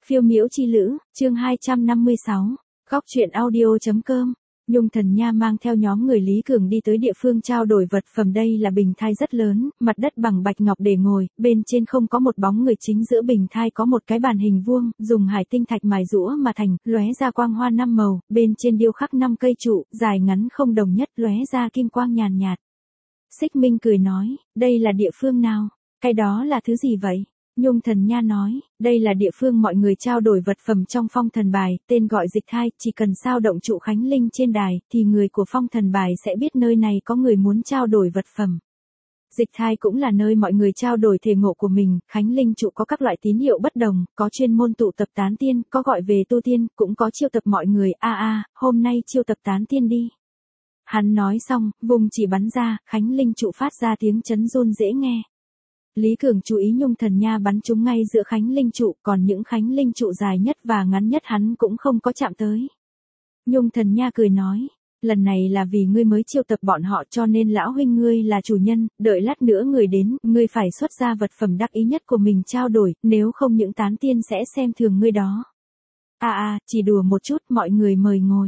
Phiêu miễu chi lữ, chương 256, góc truyện audio.com. Nhung Thần Nha mang theo nhóm người Lý Cường đi tới địa phương trao đổi vật phẩm. Đây là bình thai rất lớn, mặt đất bằng bạch ngọc để ngồi, bên trên không có một bóng người, chính giữa bình thai có một cái bàn hình vuông, dùng hải tinh thạch mài rũa mà thành, lóe ra quang hoa 5 màu, bên trên điêu khắc 5 cây trụ, dài ngắn không đồng nhất, lóe ra kim quang nhàn nhạt. Xích Minh cười nói, đây là địa phương nào? Cái đó là thứ gì vậy? Nhung Thần Nha nói, đây là địa phương mọi người trao đổi vật phẩm trong phong thần bài, tên gọi dịch thai, chỉ cần sao động trụ khánh linh trên đài, thì người của phong thần bài sẽ biết nơi này có người muốn trao đổi vật phẩm. Dịch thai cũng là nơi mọi người trao đổi thể ngộ của mình, khánh linh trụ có các loại tín hiệu bất đồng, có chuyên môn tụ tập tán tiên, có gọi về tu tiên, cũng có chiêu tập mọi người, hôm nay chiêu tập tán tiên đi. Hắn nói xong, vùng chỉ bắn ra, khánh linh trụ phát ra tiếng chấn run dễ nghe. Lý Cường chú ý Nhung Thần Nha bắn chúng ngay giữa khánh linh trụ, còn những khánh linh trụ dài nhất và ngắn nhất hắn cũng không có chạm tới. Nhung Thần Nha cười nói, lần này là vì ngươi mới chiêu tập bọn họ cho nên lão huynh ngươi là chủ nhân, đợi lát nữa người đến, ngươi phải xuất ra vật phẩm đắc ý nhất của mình trao đổi, nếu không những tán tiên sẽ xem thường ngươi đó. Chỉ đùa một chút, mọi người mời ngồi.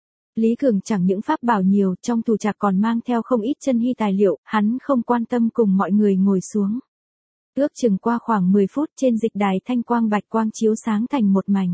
Lý Cường chẳng những pháp bảo nhiều, trong tủ trạc còn mang theo không ít chân hy tài liệu, hắn không quan tâm, cùng mọi người ngồi xuống. Ước chừng qua khoảng 10 phút, trên dịch đài thanh quang bạch quang chiếu sáng thành một mảnh.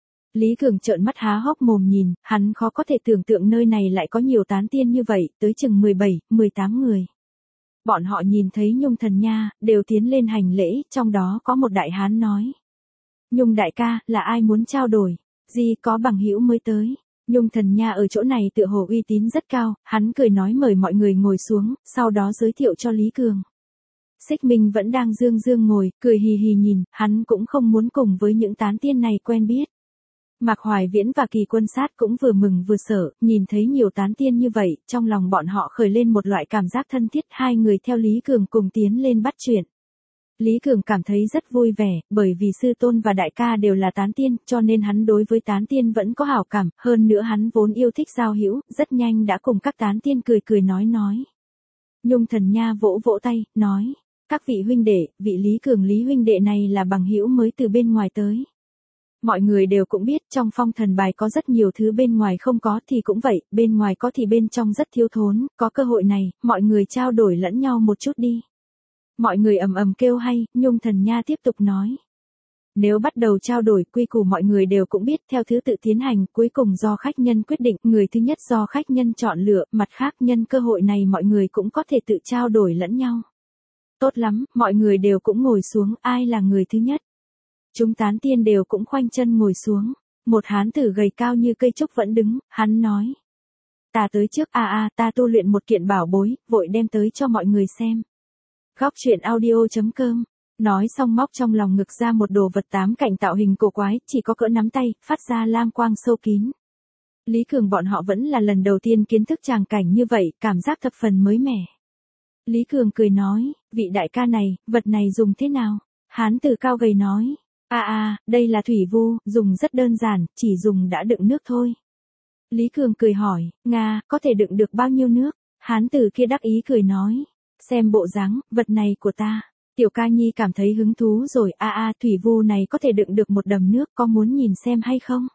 Lý Cường trợn mắt há hốc mồm nhìn, hắn khó có thể tưởng tượng nơi này lại có nhiều tán tiên như vậy, tới chừng 17, 18 người. Bọn họ nhìn thấy Nhung Thần Nha, đều tiến lên hành lễ, trong đó có một đại hán nói. Nhung đại ca, là ai muốn trao đổi? Gì có bằng hữu mới tới? Nhung Thần Nha ở chỗ này tựa hồ uy tín rất cao, hắn cười nói mời mọi người ngồi xuống, sau đó giới thiệu cho Lý Cường. Xích Minh vẫn đang dương dương ngồi, cười hì hì nhìn, hắn cũng không muốn cùng với những tán tiên này quen biết. Mạc Hoài Viễn và Kỳ Quân Sát cũng vừa mừng vừa sợ, nhìn thấy nhiều tán tiên như vậy, trong lòng bọn họ khởi lên một loại cảm giác thân thiết, hai người theo Lý Cường cùng tiến lên bắt chuyện. Lý Cường cảm thấy rất vui vẻ, bởi vì sư tôn và đại ca đều là tán tiên, cho nên hắn đối với tán tiên vẫn có hảo cảm, hơn nữa hắn vốn yêu thích giao hữu, rất nhanh đã cùng các tán tiên cười cười nói. Nhung Thần Nha vỗ vỗ tay, nói, các vị huynh đệ, vị Lý Cường Lý huynh đệ này là bằng hữu mới từ bên ngoài tới. Mọi người đều cũng biết trong phong thần bài có rất nhiều thứ bên ngoài không có thì cũng vậy, bên ngoài có thì bên trong rất thiếu thốn, có cơ hội này, mọi người trao đổi lẫn nhau một chút đi. Mọi người ầm ầm kêu hay, Nhung Thần Nha tiếp tục nói. Nếu bắt đầu trao đổi, quy củ mọi người đều cũng biết, theo thứ tự tiến hành, cuối cùng do khách nhân quyết định, người thứ nhất do khách nhân chọn lựa, mặt khác nhân cơ hội này mọi người cũng có thể tự trao đổi lẫn nhau. Tốt lắm, mọi người đều cũng ngồi xuống, ai là người thứ nhất? Chúng tán tiên đều cũng khoanh chân ngồi xuống. Một hán tử gầy cao như cây trúc vẫn đứng, hắn nói. Ta tới trước, ta tu luyện một kiện bảo bối, vội đem tới cho mọi người xem. Góc truyện audio.com. Nói xong móc trong lòng ngực ra một đồ vật 8 cạnh tạo hình cổ quái, chỉ có cỡ nắm tay, phát ra lam quang sâu kín. Lý Cường bọn họ vẫn là lần đầu tiên kiến thức tràng cảnh như vậy, cảm giác thập phần mới mẻ. Lý Cường cười nói, vị đại ca này, vật này dùng thế nào? Hán tử cao gầy nói, đây là thủy vu, dùng rất đơn giản, chỉ dùng đã đựng nước thôi. Lý Cường cười hỏi, có thể đựng được bao nhiêu nước? Hán tử kia đắc ý cười nói, xem bộ dáng, vật này của ta. Tiểu ca nhi cảm thấy hứng thú rồi, thủy vu này có thể đựng được một đầm nước, có muốn nhìn xem hay không?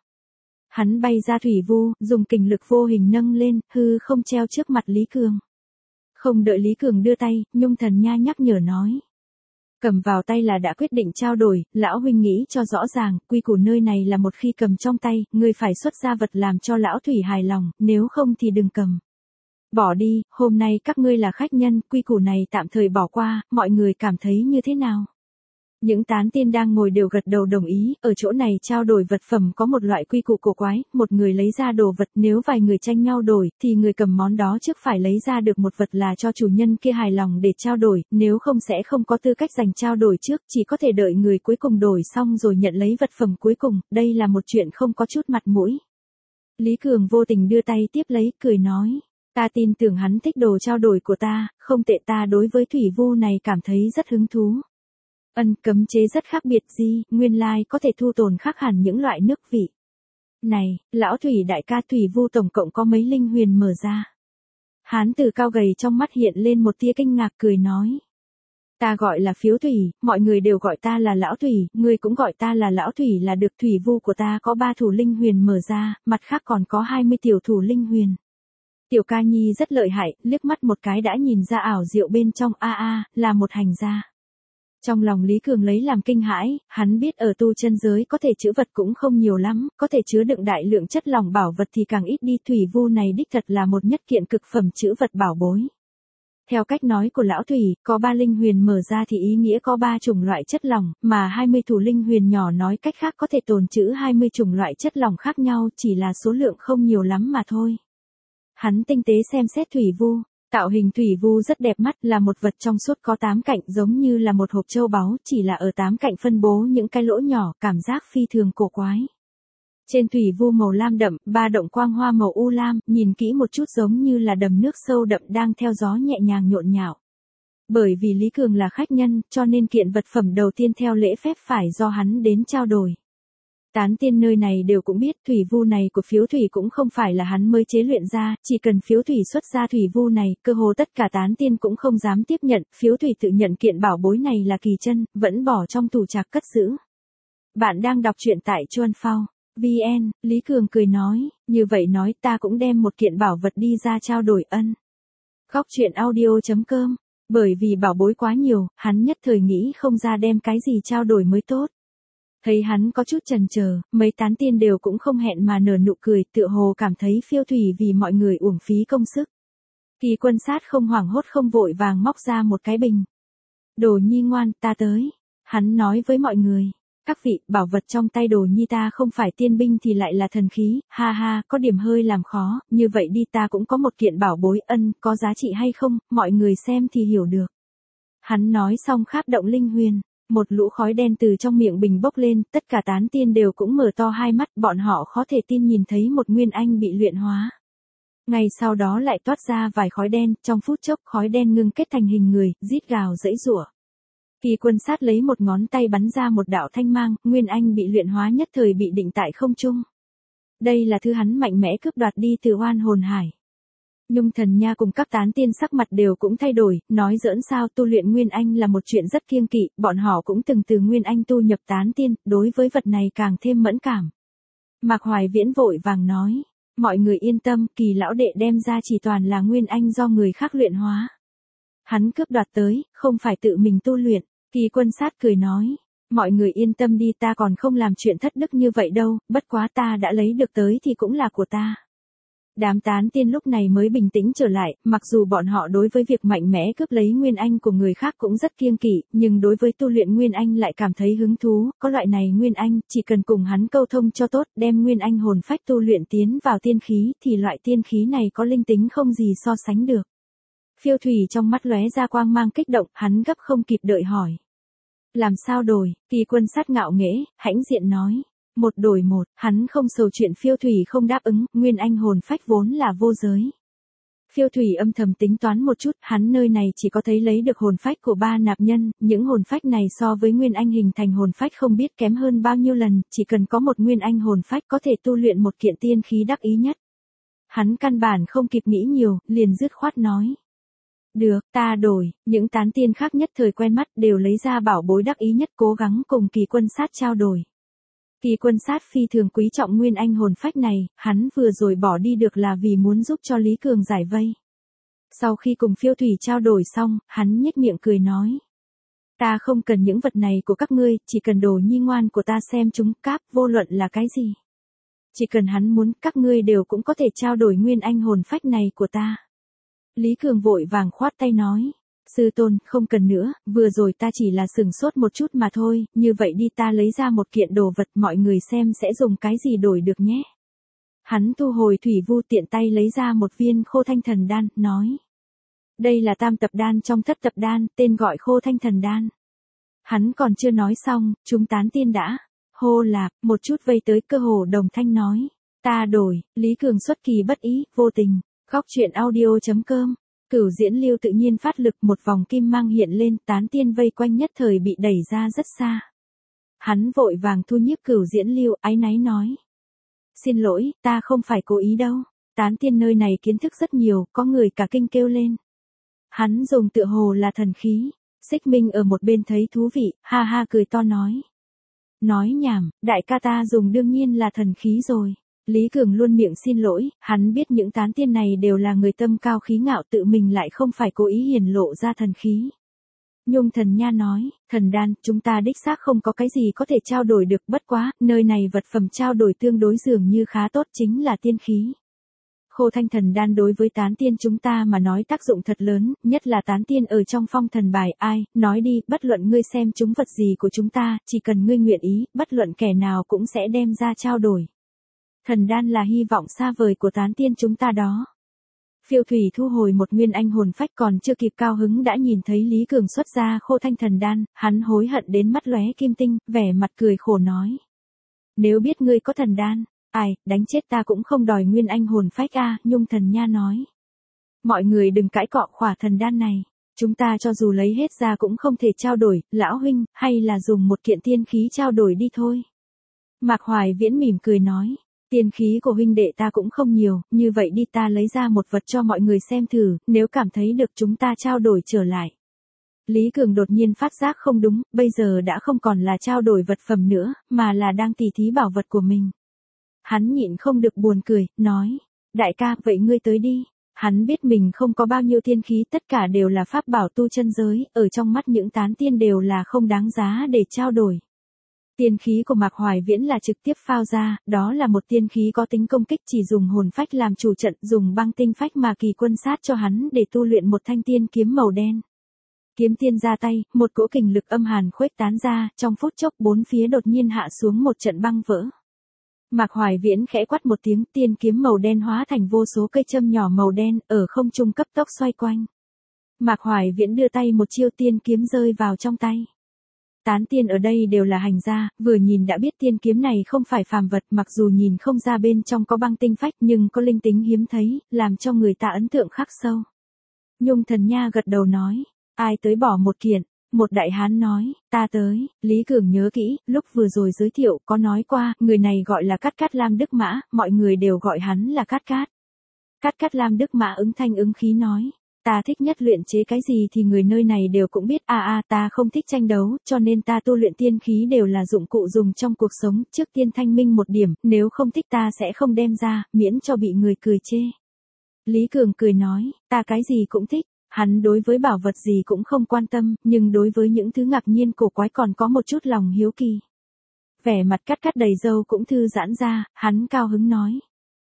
Hắn bay ra thủy vu, dùng kình lực vô hình nâng lên, hư không treo trước mặt Lý Cường. Không đợi Lý Cường đưa tay, Nhung Thần Nha nhắc nhở nói. Cầm vào tay là đã quyết định trao đổi, lão huynh nghĩ cho rõ ràng, quy củ nơi này là một khi cầm trong tay, ngươi phải xuất ra vật làm cho lão thủy hài lòng, nếu không thì đừng cầm. Bỏ đi, hôm nay các ngươi là khách nhân, quy củ này tạm thời bỏ qua, mọi người cảm thấy như thế nào? Những tán tiên đang ngồi đều gật đầu đồng ý, ở chỗ này trao đổi vật phẩm có một loại quy củ cổ quái, một người lấy ra đồ vật, nếu vài người tranh nhau đổi, thì người cầm món đó trước phải lấy ra được một vật là cho chủ nhân kia hài lòng để trao đổi, nếu không sẽ không có tư cách giành trao đổi trước, chỉ có thể đợi người cuối cùng đổi xong rồi nhận lấy vật phẩm cuối cùng, đây là một chuyện không có chút mặt mũi. Lý Cường vô tình đưa tay tiếp lấy, cười nói. Ta tin tưởng hắn thích đồ trao đổi của ta, không tệ, ta đối với thủy vu này cảm thấy rất hứng thú. Cấm chế rất khác biệt gì, nguyên lai có thể thu tồn khác hẳn những loại nước vị. Này, lão thủy đại ca, thủy vu tổng cộng có mấy linh huyền mở ra? Hán tử cao gầy trong mắt hiện lên một tia kinh ngạc cười nói. Ta gọi là Phiếu Thủy, mọi người đều gọi ta là Lão Thủy, ngươi cũng gọi ta là Lão Thủy là được. Thủy vu của ta có 3 thủ linh huyền mở ra, mặt khác còn có 20 tiểu thủ linh huyền. Tiểu ca nhi rất lợi hại, liếc mắt một cái đã nhìn ra ảo diệu bên trong là một hành gia. Trong lòng Lý Cường lấy làm kinh hãi, hắn biết ở tu chân giới có thể trữ vật cũng không nhiều lắm, có thể chứa đựng đại lượng chất lỏng bảo vật thì càng ít đi. Thủy vu này đích thật là một nhất kiện cực phẩm trữ vật bảo bối. Theo cách nói của Lão Thủy, có 3 linh huyền mở ra thì ý nghĩa có 3 chủng loại chất lỏng, mà 20 thủ linh huyền nhỏ nói cách khác có thể tồn trữ 20 chủng loại chất lỏng khác nhau, chỉ là số lượng không nhiều lắm mà thôi. Hắn tinh tế xem xét thủy vu, tạo hình thủy vu rất đẹp mắt, là một vật trong suốt có 8 cạnh giống như là một hộp châu báu, chỉ là ở 8 cạnh phân bố những cái lỗ nhỏ, cảm giác phi thường cổ quái. Trên thủy vu màu lam đậm, 3 động quang hoa màu u lam, nhìn kỹ một chút giống như là đầm nước sâu đậm đang theo gió nhẹ nhàng nhộn nhạo. Bởi vì Lý Cường là khách nhân, cho nên kiện vật phẩm đầu tiên theo lễ phép phải do hắn đến trao đổi. Tán tiên nơi này đều cũng biết thủy vu này của Phiếu Thủy cũng không phải là hắn mới chế luyện ra, chỉ cần Phiếu Thủy xuất ra thủy vu này, cơ hồ tất cả tán tiên cũng không dám tiếp nhận. Phiếu Thủy tự nhận kiện bảo bối này là kỳ chân, vẫn bỏ trong tủ trạc cất giữ. Bạn đang đọc truyện tại Chuan Phao VN, Lý Cường cười nói, như vậy nói ta cũng đem một kiện bảo vật đi ra trao đổi ân. Góc truyện audio.com, bởi vì bảo bối quá nhiều, hắn nhất thời nghĩ không ra đem cái gì trao đổi mới tốt. Thấy hắn có chút chần chờ, mấy tán tiên đều cũng không hẹn mà nở nụ cười, tựa hồ cảm thấy Phiêu Thủy vì mọi người uổng phí công sức. Kỳ Quân Sát không hoảng hốt không vội vàng móc ra một cái bình. Đồ nhi ngoan, ta tới. Hắn nói với mọi người, các vị, bảo vật trong tay Đồ nhi ta không phải tiên binh thì lại là thần khí, ha ha, có điểm hơi làm khó, như vậy đi ta cũng có một kiện bảo bối ân, có giá trị hay không, mọi người xem thì hiểu được. Hắn nói xong kháp động linh huyền. Một lũ khói đen từ trong miệng bình bốc lên, tất cả tán tiên đều cũng mở to hai mắt, bọn họ khó thể tin nhìn thấy một nguyên anh bị luyện hóa. Ngay sau đó lại toát ra vài khói đen, trong phút chốc khói đen ngưng kết thành hình người, rít gào giãy giụa. Kỳ Quân Sát lấy một ngón tay bắn ra một đạo thanh mang, nguyên anh bị luyện hóa nhất thời bị định tại không trung. Đây là thứ hắn mạnh mẽ cướp đoạt đi từ Oan Hồn Hải. Nhung Thần Nha cùng các tán tiên sắc mặt đều cũng thay đổi, nói giỡn sao, tu luyện Nguyên Anh là một chuyện rất kiêng kỵ, bọn họ cũng từng từ Nguyên Anh tu nhập tán tiên, đối với vật này càng thêm mẫn cảm. Mạc Hoài Viễn vội vàng nói, mọi người yên tâm, Kỳ lão đệ đem ra chỉ toàn là Nguyên Anh do người khác luyện hóa. Hắn cướp đoạt tới, không phải tự mình tu luyện. Kỳ Quân Sát cười nói, mọi người yên tâm đi, ta còn không làm chuyện thất đức như vậy đâu, bất quá ta đã lấy được tới thì cũng là của ta. Đám tán tiên lúc này mới bình tĩnh trở lại, mặc dù bọn họ đối với việc mạnh mẽ cướp lấy Nguyên Anh của người khác cũng rất kiêng kỵ, nhưng đối với tu luyện Nguyên Anh lại cảm thấy hứng thú, có loại này Nguyên Anh, chỉ cần cùng hắn câu thông cho tốt, đem Nguyên Anh hồn phách tu luyện tiến vào tiên khí, thì loại tiên khí này có linh tính không gì so sánh được. Phiêu Thủy trong mắt lóe ra quang mang kích động, hắn gấp không kịp đợi hỏi. Làm sao đổi? Kỳ Quân Sát ngạo nghễ, hãnh diện nói. Một đổi một, hắn không sầu chuyện Phiêu Thủy không đáp ứng, Nguyên Anh hồn phách vốn là vô giới. Phiêu Thủy âm thầm tính toán một chút, hắn nơi này chỉ có thấy lấy được hồn phách của 3 nạp nhân, những hồn phách này so với Nguyên Anh hình thành hồn phách không biết kém hơn bao nhiêu lần, chỉ cần có một Nguyên Anh hồn phách có thể tu luyện một kiện tiên khí đắc ý nhất. Hắn căn bản không kịp nghĩ nhiều, liền dứt khoát nói. Được, ta đổi, những tán tiên khác nhất thời quen mắt đều lấy ra bảo bối đắc ý nhất cố gắng cùng Kỳ Quân Sát trao đổi. Kỳ Quân Sát phi thường quý trọng Nguyên Anh hồn phách này, hắn vừa rồi bỏ đi được là vì muốn giúp cho Lý Cường giải vây. Sau khi cùng Phiêu Thủy trao đổi xong, hắn nhếch miệng cười nói. Ta không cần những vật này của các ngươi, chỉ cần Đồ nhi ngoan của ta xem chúng cáp, vô luận là cái gì. Chỉ cần hắn muốn, các ngươi đều cũng có thể trao đổi Nguyên Anh hồn phách này của ta. Lý Cường vội vàng khoát tay nói. Sư tôn, không cần nữa, vừa rồi ta chỉ là sửng sốt một chút mà thôi, như vậy đi ta lấy ra một kiện đồ vật mọi người xem sẽ dùng cái gì đổi được nhé. Hắn thu hồi thủy vu tiện tay lấy ra một viên Khô Thanh Thần Đan, nói. Đây là tam tập đan trong thất tập đan, tên gọi Khô Thanh Thần Đan. Hắn còn chưa nói xong, chúng tán tiên đã. Hô lạp, một chút vây tới cơ hồ đồng thanh nói. Ta đổi, Lý Cường xuất kỳ bất ý, vô tình. Góc truyện audio.com. Cửu Diễn Lưu tự nhiên phát lực, một vòng kim mang hiện lên, tán tiên vây quanh nhất thời bị đẩy ra rất xa. Hắn vội vàng thu nhiếp Cửu Diễn Lưu, áy náy nói. Xin lỗi, ta không phải cố ý đâu. Tán tiên nơi này kiến thức rất nhiều, có người cả kinh kêu lên. Hắn dùng tựa hồ là thần khí. Xích Minh ở một bên thấy thú vị, ha ha cười to nói. Nói nhảm, đại ca ta dùng đương nhiên là thần khí rồi. Lý Cường luôn miệng xin lỗi, hắn biết những tán tiên này đều là người tâm cao khí ngạo, tự mình lại không phải cố ý hiển lộ ra thần khí. Nhung Thần Nha nói, thần đan, chúng ta đích xác không có cái gì có thể trao đổi được, bất quá, nơi này vật phẩm trao đổi tương đối dường như khá tốt, chính là tiên khí. Khô thanh thần đan đối với tán tiên chúng ta mà nói tác dụng thật lớn, nhất là tán tiên ở trong phong thần bài, ai, nói đi, bất luận ngươi xem chúng vật gì của chúng ta, chỉ cần ngươi nguyện ý, bất luận kẻ nào cũng sẽ đem ra trao đổi. Thần đan là hy vọng xa vời của tán tiên chúng ta đó. Phiêu Thủy thu hồi một nguyên anh hồn phách, còn chưa kịp cao hứng đã nhìn thấy Lý Cường xuất ra khô thanh thần đan, hắn hối hận đến mắt lóe kim tinh, vẻ mặt cười khổ nói. Nếu biết ngươi có thần đan, ai, đánh chết ta cũng không đòi nguyên anh hồn phách a. Nhung Thần Nha nói. Mọi người đừng cãi cọ khỏa thần đan này, chúng ta cho dù lấy hết ra cũng không thể trao đổi, lão huynh, hay là dùng một kiện tiên khí trao đổi đi thôi. Mạc Hoài Viễn mỉm cười nói. Tiên khí của huynh đệ ta cũng không nhiều, như vậy đi, ta lấy ra một vật cho mọi người xem thử, nếu cảm thấy được chúng ta trao đổi trở lại. Lý Cường đột nhiên phát giác không đúng, bây giờ đã không còn là trao đổi vật phẩm nữa, mà là đang tỉ thí bảo vật của mình. Hắn nhịn không được buồn cười, nói, đại ca, vậy ngươi tới đi. Hắn biết mình không có bao nhiêu tiên khí, tất cả đều là pháp bảo tu chân giới, ở trong mắt những tán tiên đều là không đáng giá để trao đổi. Tiên khí của Mạc Hoài Viễn là trực tiếp phao ra, đó là một tiên khí có tính công kích, chỉ dùng hồn phách làm chủ trận, dùng băng tinh phách mà kỳ quân sát cho hắn để tu luyện một thanh tiên kiếm màu đen. Kiếm tiên ra tay, một cỗ kình lực âm hàn khuếch tán ra, trong phút chốc bốn phía đột nhiên hạ xuống một trận băng vỡ. Mạc Hoài Viễn khẽ quát một tiếng, tiên kiếm màu đen hóa thành vô số cây châm nhỏ màu đen, ở không trung cấp tốc xoay quanh. Mạc Hoài Viễn đưa tay một chiêu, tiên kiếm rơi vào trong tay. Tán tiên ở đây đều là hành gia, vừa nhìn đã biết tiên kiếm này không phải phàm vật, mặc dù nhìn không ra bên trong có băng tinh phách nhưng có linh tính hiếm thấy, làm cho người ta ấn tượng khắc sâu. Nhung Thần Nha gật đầu nói, ai tới bỏ một kiện. Một đại hán nói, ta tới. Lý Cường nhớ kỹ, lúc vừa rồi giới thiệu có nói qua, người này gọi là Cát Cát Lam Đức Mã, mọi người đều gọi hắn là Cát Cát. Cát Cát Lam Đức Mã ứng thanh ứng khí nói, ta thích nhất luyện chế cái gì thì người nơi này đều cũng biết, ta không thích tranh đấu, cho nên ta tu luyện tiên khí đều là dụng cụ dùng trong cuộc sống, trước tiên thanh minh một điểm, nếu không thích ta sẽ không đem ra, miễn cho bị người cười chê. Lý Cường cười nói, ta cái gì cũng thích. Hắn đối với bảo vật gì cũng không quan tâm, nhưng đối với những thứ ngạc nhiên cổ quái còn có một chút lòng hiếu kỳ. Vẻ mặt Cát Cát đầy râu cũng thư giãn ra, hắn cao hứng nói.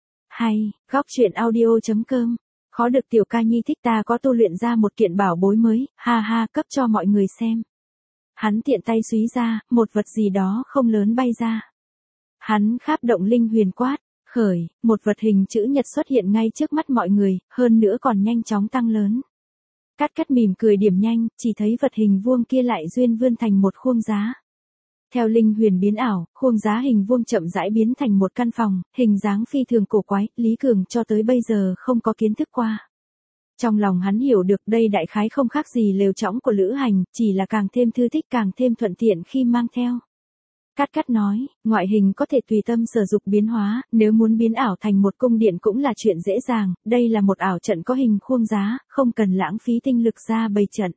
Hay, góc truyện audio.com, khó được tiểu ca nhi thích, ta có tu luyện ra một kiện bảo bối mới, ha ha, cấp cho mọi người xem. Hắn tiện tay xúy ra, một vật gì đó không lớn bay ra. Hắn kháp động linh huyền quát, khởi, một vật hình chữ nhật xuất hiện ngay trước mắt mọi người, hơn nữa còn nhanh chóng tăng lớn. Cát Cát mỉm cười điểm nhanh, chỉ thấy vật hình vuông kia lại duyên vươn thành một khuôn giá. Theo linh huyền biến ảo, khuôn giá hình vuông chậm rãi biến thành một căn phòng, hình dáng phi thường cổ quái, Lý Cường cho tới bây giờ không có kiến thức qua. Trong lòng hắn hiểu được đây đại khái không khác gì lều trõng của lữ hành, chỉ là càng thêm thư thích, càng thêm thuận tiện khi mang theo. Cát Cát nói, ngoại hình có thể tùy tâm sử dụng biến hóa, nếu muốn biến ảo thành một cung điện cũng là chuyện dễ dàng, đây là một ảo trận có hình khuôn giá, không cần lãng phí tinh lực ra bày trận.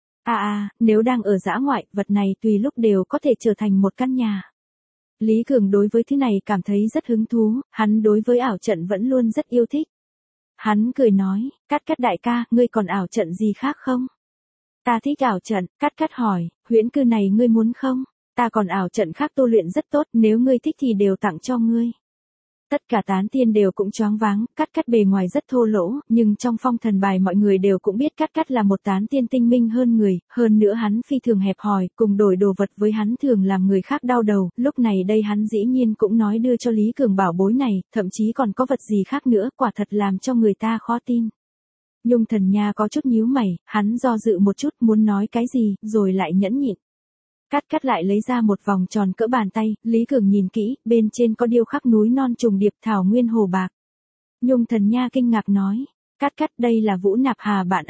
Nếu đang ở dã ngoại, vật này tùy lúc đều có thể trở thành một căn nhà. Lý Cường đối với thứ này cảm thấy rất hứng thú, hắn đối với ảo trận vẫn luôn rất yêu thích. Hắn cười nói, Cát Cát đại ca, ngươi còn ảo trận gì khác không? Ta thích ảo trận. Cát Cát hỏi, huyễn cư này ngươi muốn không? Ta còn ảo trận khác tu luyện rất tốt, nếu ngươi thích thì đều tặng cho ngươi. Tất cả tán tiên đều cũng choáng váng, Cát Cát bề ngoài rất thô lỗ, nhưng trong phong thần bài mọi người đều cũng biết Cát Cát là một tán tiên tinh minh hơn người, hơn nữa hắn phi thường hẹp hòi, cùng đổi đồ vật với hắn thường làm người khác đau đầu, lúc này đây hắn dĩ nhiên cũng nói đưa cho Lý Cường bảo bối này, thậm chí còn có vật gì khác nữa, quả thật làm cho người ta khó tin. Nhung Thần Nha có chút nhíu mày, hắn do dự một chút muốn nói cái gì, rồi lại nhẫn nhịn. Cát Cát lại lấy ra một vòng tròn cỡ bàn tay, Lý Cường nhìn kỹ, bên trên có điêu khắc núi non trùng điệp, thảo nguyên hồ bạc. Nhung Thần Nha kinh ngạc nói, Cát Cát đây là Vũ Nạp Hà bạn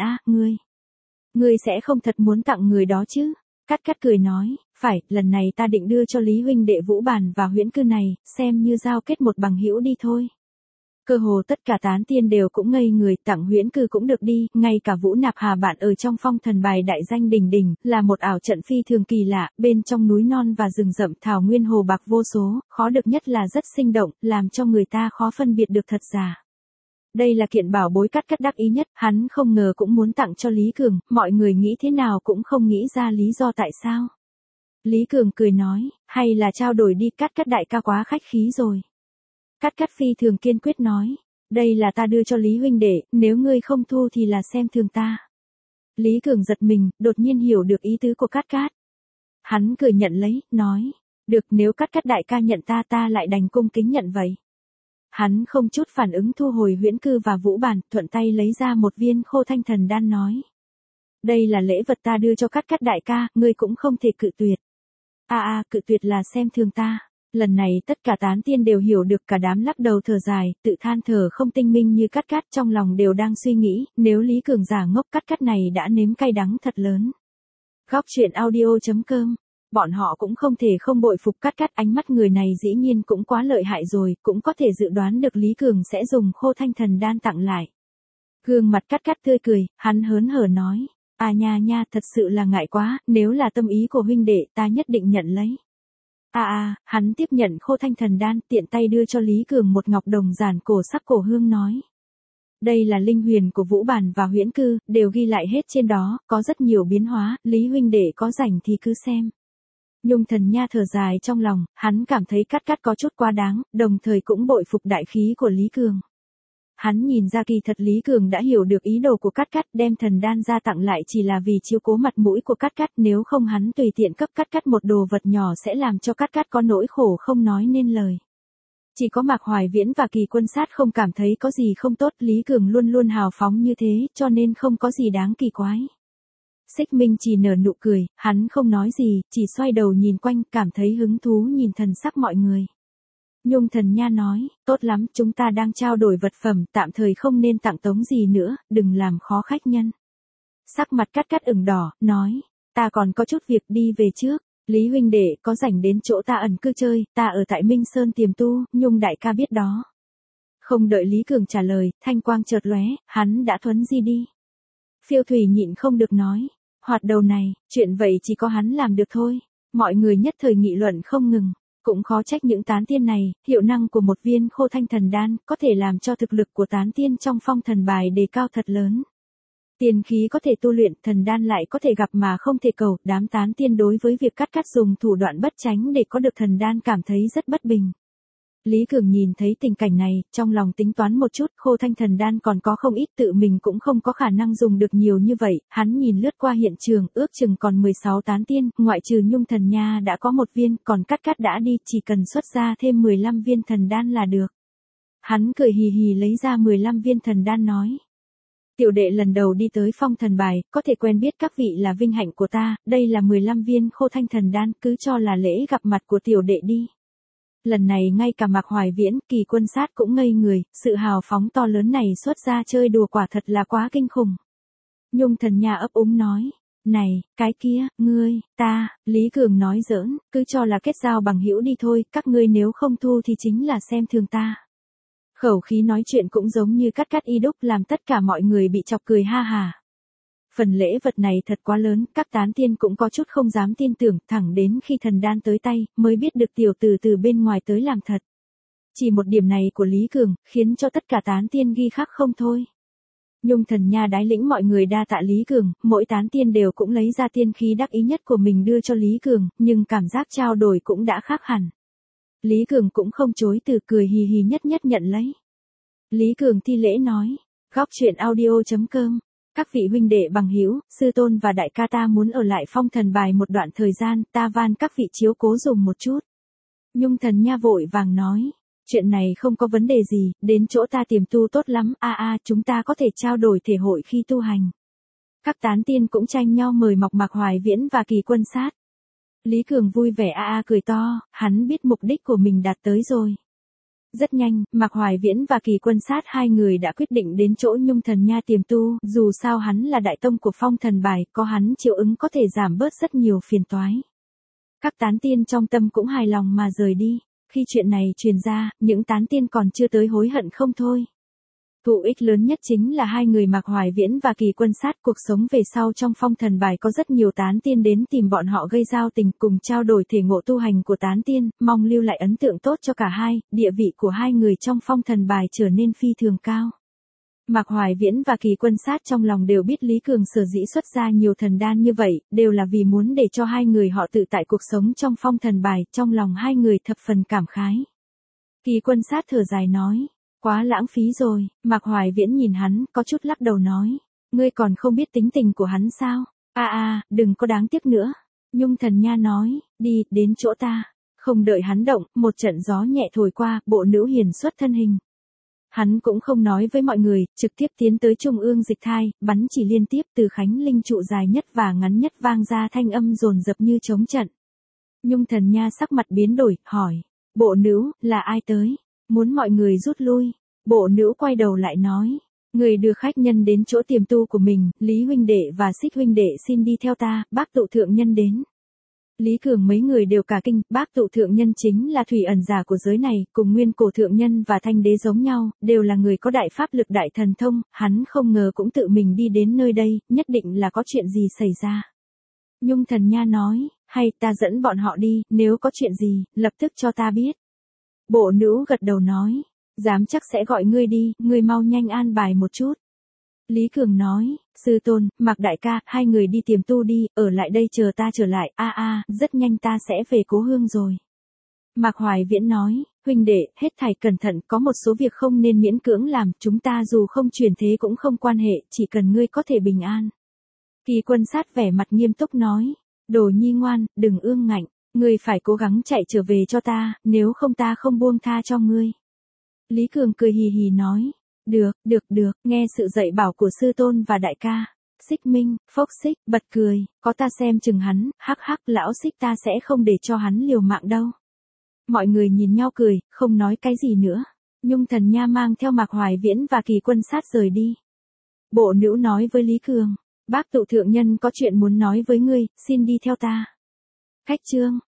ngươi sẽ không thật muốn tặng người đó chứ? Cát Cát cười nói, phải, lần này ta định đưa cho Lý huynh đệ Vũ Bàn và huyễn cư này, xem như giao kết một bằng hữu đi thôi. Cơ hồ tất cả tán tiên đều cũng ngây người, Tặng Huyễn Cư cũng được đi, ngay cả Vũ Nạp Hà bạn ở trong phong thần bài đại danh đỉnh đỉnh, là một ảo trận phi thường kỳ lạ, bên trong núi non và rừng rậm thảo nguyên hồ bạc vô số, khó được nhất là rất sinh động, làm cho người ta khó phân biệt được thật giả. Đây là kiện bảo bối Cát Cát đắc ý nhất, hắn không ngờ cũng muốn tặng cho Lý Cường, mọi người nghĩ thế nào cũng không nghĩ ra lý do tại sao. Lý Cường cười nói, hay là trao đổi đi, Cát Cát đại ca quá khách khí rồi. Cát Cát phi thường kiên quyết nói, đây là ta đưa cho Lý huynh đệ, nếu ngươi không thu thì là xem thường ta. Lý Cường giật mình, đột nhiên hiểu được ý tứ của Cát Cát. Hắn cười nhận lấy, nói, được, nếu Cát Cát đại ca nhận ta lại đành cung kính nhận vậy. Hắn không chút phản ứng thu hồi Huyễn Cư và Vũ Bàn, thuận tay lấy ra một viên Khô Thanh Thần Đan nói. Đây là lễ vật ta đưa cho Cát Cát đại ca, ngươi cũng không thể cự tuyệt. Cự tuyệt là xem thường ta. Lần này tất cả tán tiên đều hiểu được, cả đám lắc đầu thở dài, tự than thở không tinh minh như Cát Cát, trong lòng đều đang suy nghĩ, nếu Lý Cường giả ngốc Cát Cát này đã nếm cay đắng thật lớn. Góc truyện audio.com. Bọn họ cũng không thể không bội phục Cát Cát, ánh mắt người này dĩ nhiên cũng quá lợi hại rồi, cũng có thể dự đoán được Lý Cường sẽ dùng Khô Thanh Thần Đan tặng lại. Gương mặt Cát Cát tươi cười, hắn hớn hở nói, nha, thật sự là ngại quá, nếu là tâm ý của huynh đệ ta nhất định nhận lấy. Hắn tiếp nhận Khô Thanh Thần Đan, tiện tay đưa cho Lý Cường một ngọc đồng giản cổ sắc cổ hương nói. Đây là linh huyền của Vũ Bàn và Huyễn Cư, đều ghi lại hết trên đó, có rất nhiều biến hóa, Lý huynh đệ có rảnh thì cứ xem. Nhung Thần Nha thở dài trong lòng, hắn cảm thấy Cát Cát có chút quá đáng, đồng thời cũng bội phục đại khí của Lý Cường. Hắn nhìn ra kỳ thật Lý Cường đã hiểu được ý đồ của Cát Cát, đem thần đan ra tặng lại chỉ là vì chiếu cố mặt mũi của Cát Cát, nếu không hắn tùy tiện cấp Cát Cát một đồ vật nhỏ sẽ làm cho Cát Cát có nỗi khổ không nói nên lời. Chỉ có Mạc Hoài Viễn và Kỳ Quân Sát không cảm thấy có gì không tốt, Lý Cường luôn luôn hào phóng như thế, cho nên không có gì đáng kỳ quái. Xích Minh chỉ nở nụ cười, hắn không nói gì, chỉ xoay đầu nhìn quanh, cảm thấy hứng thú nhìn thần sắc mọi người. Nhung Thần Nha nói, tốt lắm, chúng ta đang trao đổi vật phẩm, tạm thời không nên tặng tống gì nữa, đừng làm khó khách nhân. Sắc mặt Cát Cát ửng đỏ, nói, ta còn có chút việc đi về trước, Lý huynh đệ có rảnh đến chỗ ta ẩn cư chơi, ta ở tại Minh Sơn tiềm tu, Nhung đại ca biết đó. Không đợi Lý Cường trả lời, thanh quang chợt lóe, hắn đã thuấn di đi. Phiêu Thủy nhịn không được nói, hoạt đầu này, chuyện vậy chỉ có hắn làm được thôi. Mọi người nhất thời nghị luận không ngừng. Cũng khó trách những tán tiên này, hiệu năng của một viên Khô Thanh Thần Đan, có thể làm cho thực lực của tán tiên trong phong thần bài đề cao thật lớn. Tiên khí có thể tu luyện, thần đan lại có thể gặp mà không thể cầu, đám tán tiên đối với việc Cát Cát dùng thủ đoạn bất tránh để có được thần đan cảm thấy rất bất bình. Lý Cường nhìn thấy tình cảnh này, trong lòng tính toán một chút, Khô Thanh Thần Đan còn có không ít, tự mình cũng không có khả năng dùng được nhiều như vậy, hắn nhìn lướt qua hiện trường, ước chừng còn 16 tán tiên, ngoại trừ Nhung Thần Nha đã có một viên, còn Cát Cát đã đi, chỉ cần xuất ra thêm 15 viên thần đan là được. Hắn cười hì hì lấy ra 15 viên thần đan nói. Tiểu đệ lần đầu đi tới phong thần bài, có thể quen biết các vị là vinh hạnh của ta, đây là 15 viên Khô Thanh Thần Đan, cứ cho là lễ gặp mặt của tiểu đệ đi. Lần này ngay cả Mạc Hoài Viễn, Kỳ Quân Sát cũng ngây người, sự hào phóng to lớn này xuất ra chơi đùa quả thật là quá kinh khủng. Nhung Thần Nha ấp úng nói, này, cái kia, ngươi, ta, Lý Cường nói giỡn, cứ cho là kết giao bằng hữu đi thôi, các ngươi nếu không thu thì chính là xem thường ta. Khẩu khí nói chuyện cũng giống như Cát Cát y đúc, làm tất cả mọi người bị chọc cười ha hà. Phần lễ vật này thật quá lớn, các tán tiên cũng có chút không dám tin tưởng, thẳng đến khi thần đan tới tay, mới biết được tiểu tử từ bên ngoài tới làm thật. Chỉ một điểm này của Lý Cường, khiến cho tất cả tán tiên ghi khắc không thôi. Nhung Thần Nha đái lĩnh mọi người đa tạ Lý Cường, mỗi tán tiên đều cũng lấy ra tiên khí đắc ý nhất của mình đưa cho Lý Cường, nhưng cảm giác trao đổi cũng đã khác hẳn. Lý Cường cũng không chối từ, cười hì hì nhất nhận lấy. Lý Cường thi lễ nói, góc truyện audio.com. Các vị huynh đệ bằng hữu, sư tôn và đại ca ta muốn ở lại phong thần bài một đoạn thời gian, ta van các vị chiếu cố dùng một chút. Nhung Thần Nha vội vàng nói, chuyện này không có vấn đề gì, đến chỗ ta tiềm tu tốt lắm, chúng ta có thể trao đổi thể hội khi tu hành. Các tán tiên cũng tranh nhau mời Mạc Hoài Viễn và Kỳ Quân Sát. Lý Cường vui vẻ cười to, hắn biết mục đích của mình đạt tới rồi. Rất nhanh, Mạc Hoài Viễn và Kỳ Quân Sát hai người đã quyết định đến chỗ Nhung Thần Nha tiềm tu, dù sao hắn là đại tông của phong thần bài, có hắn chiếu ứng có thể giảm bớt rất nhiều phiền toái. Các tán tiên trong tâm cũng hài lòng mà rời đi. Khi chuyện này truyền ra, những tán tiên còn chưa tới hối hận không thôi. Thụ ích lớn nhất chính là hai người Mạc Hoài Viễn và Kỳ Quân Sát. Cuộc sống về sau trong phong thần bài có rất nhiều tán tiên đến tìm bọn họ gây giao tình, cùng trao đổi thể ngộ tu hành của tán tiên, mong lưu lại ấn tượng tốt cho cả hai. Địa vị của hai người trong phong thần bài trở nên phi thường cao. Mạc Hoài Viễn và Kỳ Quân Sát trong lòng đều biết Lý Cường sở dĩ xuất ra nhiều thần đan như vậy, đều là vì muốn để cho hai người họ tự tại cuộc sống trong phong thần bài. Trong lòng hai người thập phần cảm khái. Kỳ Quân Sát thở dài nói, quá lãng phí rồi. Mạc Hoài Viễn nhìn hắn, có chút lắc đầu nói, ngươi còn không biết tính tình của hắn sao? Đừng có đáng tiếc nữa. Nhung Thần Nha nói, đi, đến chỗ ta. Không đợi hắn động, một trận gió nhẹ thổi qua, Bộ Nữ Hiền xuất thân hình. Hắn cũng không nói với mọi người, trực tiếp tiến tới trung ương dịch thai, bắn chỉ liên tiếp từ khánh linh trụ dài nhất và ngắn nhất vang ra thanh âm dồn dập như trống trận. Nhung Thần Nha sắc mặt biến đổi, hỏi, Bộ Nữ, là ai tới? Muốn mọi người rút lui. Bộ Nữ quay đầu lại nói, người đưa khách nhân đến chỗ tiềm tu của mình, Lý huynh đệ và Xích huynh đệ xin đi theo ta. Bác Tụ thượng nhân đến. Lý Cường mấy người đều cả kinh. Bác Tụ thượng nhân chính là thủy ẩn giả của giới này, cùng Nguyên Cổ thượng nhân và Thanh đế giống nhau, đều là người có đại pháp lực đại thần thông. Hắn không ngờ cũng tự mình đi đến nơi đây, nhất định là có chuyện gì xảy ra. Nhung Thần Nha nói, hay ta dẫn bọn họ đi, nếu có chuyện gì, lập tức cho ta biết. Bộ Nữ gật đầu nói, dám chắc sẽ gọi ngươi đi, ngươi mau nhanh an bài một chút. Lý Cường nói, sư tôn, Mạc đại ca, hai người đi tiềm tu đi, ở lại đây chờ ta trở lại. Rất nhanh ta sẽ về Cố Hương rồi. Mạc Hoài Viễn nói, huynh đệ, hết thảy cẩn thận, có một số việc không nên miễn cưỡng làm, chúng ta dù không chuyển thế cũng không quan hệ, chỉ cần ngươi có thể bình an. Kỳ Quân Sát vẻ mặt nghiêm túc nói, Đồ Nhi ngoan, đừng ương ngạnh, ngươi phải cố gắng chạy trở về cho ta, nếu không ta không buông tha cho ngươi. Lý Cường cười hì hì nói, được, nghe sự dạy bảo của sư tôn và đại ca. Xích Minh, Phốc Xích, bật cười, có ta xem chừng hắn, hắc, lão Xích ta sẽ không để cho hắn liều mạng đâu. Mọi người nhìn nhau cười, không nói cái gì nữa. Nhung Thần Nha mang theo Mạc Hoài Viễn và Kỳ Quân Sát rời đi. Bộ Nữ nói với Lý Cường, bác Tụ thượng nhân có chuyện muốn nói với ngươi, xin đi theo ta. Cách chương